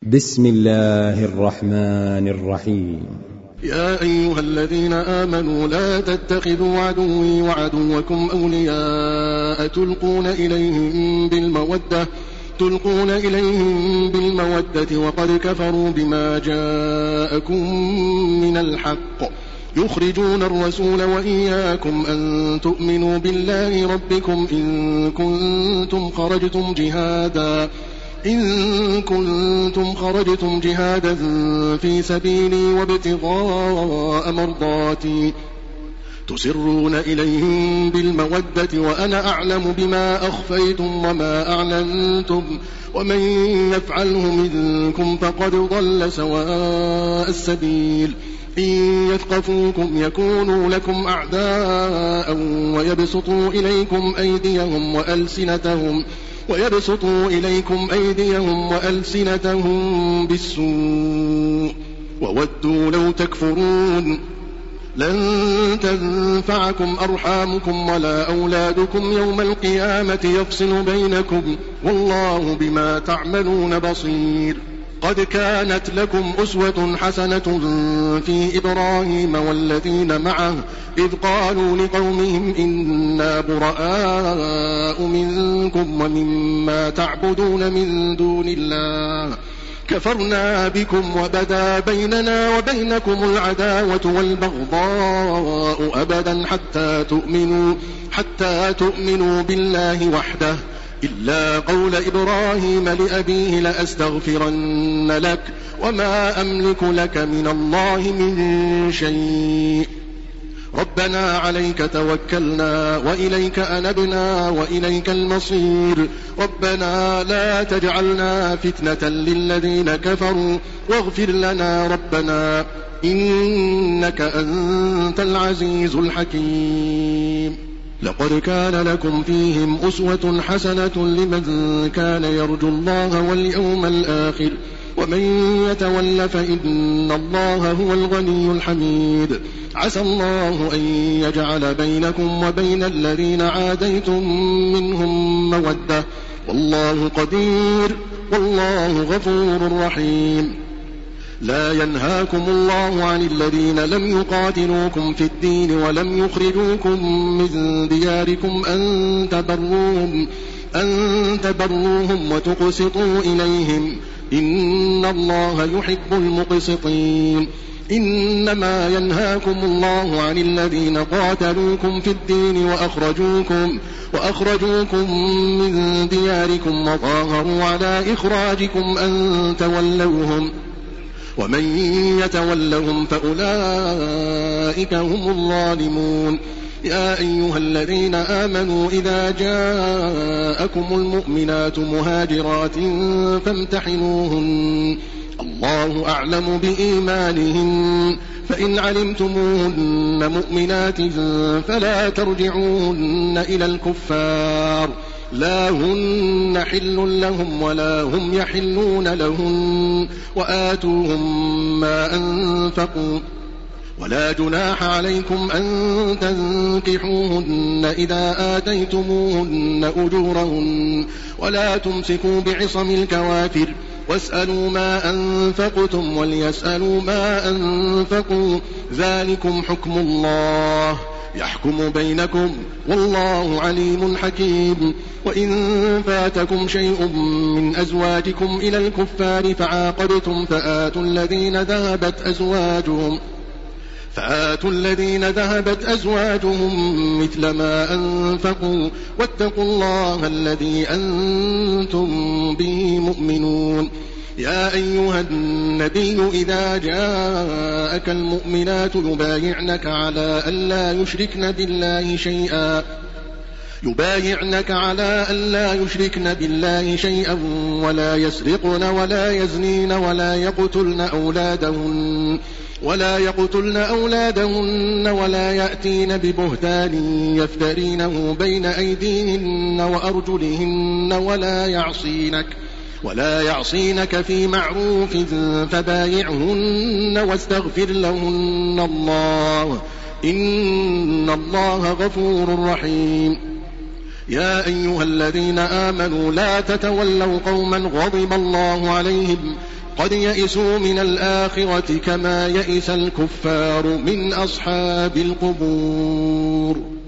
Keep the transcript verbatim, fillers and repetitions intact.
بسم الله الرحمن الرحيم. يا أيها الذين آمنوا لا تتخذوا عدوي وعدوكم أولياء تلقون إليهم بالمودة تلقون إليهم بالمودة وقد كفروا بما جاءكم من الحق يخرجون الرسول وإياكم أن تؤمنوا بالله ربكم إن كنتم خرجتم جهادا إن كنتم خرجتم جهادا في سبيلي وابتغاء مرضاتي تسرون إليهم بالمودة وأنا أعلم بما أخفيتم وما أعلنتم ومن يفعله منكم فقد ضل سواء السبيل إن يثقفوكم يكونوا لكم أعداء ويبسطوا إليكم أيديهم وألسنتهم ويبسطوا إليكم أيديهم وألسنتهم بالسوء وودوا لو تكفرون لن تنفعكم أرحامكم ولا أولادكم يوم القيامة يفصل بينكم والله بما تعملون بصير. قد كانت لكم أسوة حسنة في إبراهيم والذين معه إذ قالوا لقومهم إنا براء منكم ومما تعبدون من دون الله كفرنا بكم وبدا بيننا وبينكم العداوة والبغضاء أبدا حتى تؤمنوا حتى تؤمنوا بالله وحده إلا قول إبراهيم لأبيه لأستغفرن لك وما أملك لك من الله من شيء ربنا عليك توكلنا وإليك أنبنا وإليك المصير ربنا لا تجعلنا فتنة للذين كفروا واغفر لنا ربنا إنك أنت العزيز الحكيم. لقد كان لكم فيهم أسوة حسنة لمن كان يرجو الله واليوم الآخر ومن يتول فإن الله هو الغني الحميد. عسى الله أن يجعل بينكم وبين الذين عاديتم منهم مودة والله قدير والله غفور رحيم. لا ينهاكم الله عن الذين لم يقاتلوكم في الدين ولم يخرجوكم من دياركم أن تبروهم, أن تبروهم وتقسطوا إليهم إن الله يحب المقسطين. إنما ينهاكم الله عن الذين قاتلوكم في الدين وأخرجوكم, وأخرجوكم من دياركم وظاهروا على إخراجكم أن تولوهم ومن يتولهم فأولئك هم الظالمون. يا أيها الذين آمنوا إذا جاءكم المؤمنات مهاجرات فامتحنوهن الله أعلم بإيمانهن فإن علمتموهن مؤمنات فلا ترجعوهن إلى الكفار لا هن حل لهم ولا هم يحلون لهن وآتوهم ما أنفقوا ولا جناح عليكم أن تنكحوهن إذا آتيتموهن أجورهن ولا تمسكوا بعصم الكوافر واسألوا ما أنفقتم وليسألوا ما أنفقوا ذلكم حكم الله يحكم بينكم والله عليم حكيم. وإن فاتكم شيء من أزواجكم إلى الكفار فعاقبتم فآتوا الذين ذهبت أزواجهم فآتوا الذين ذهبت أزواجهم مثل ما أنفقوا واتقوا الله الذي أنتم به مؤمنون. يا أيها النبي إذا جاءك المؤمنات يبايعنك على ألا يشركن بالله شيئا يبايعنك على ألا يشركن بالله شيئا ولا يسرقن ولا يزنين ولا يقتلن أولادهن ولا يقتلن أولادهن ولا يأتين ببهتان يفترينه بين أيديهن وأرجلهن ولا يعصينك ولا يعصينك في معروف فبايعهن واستغفر لهن الله إن الله غفور رحيم. يا أيها الذين آمنوا لا تتولوا قوما غضب الله عليهم قد يئسوا من الآخرة كما يئس الكفار من أصحاب القبور.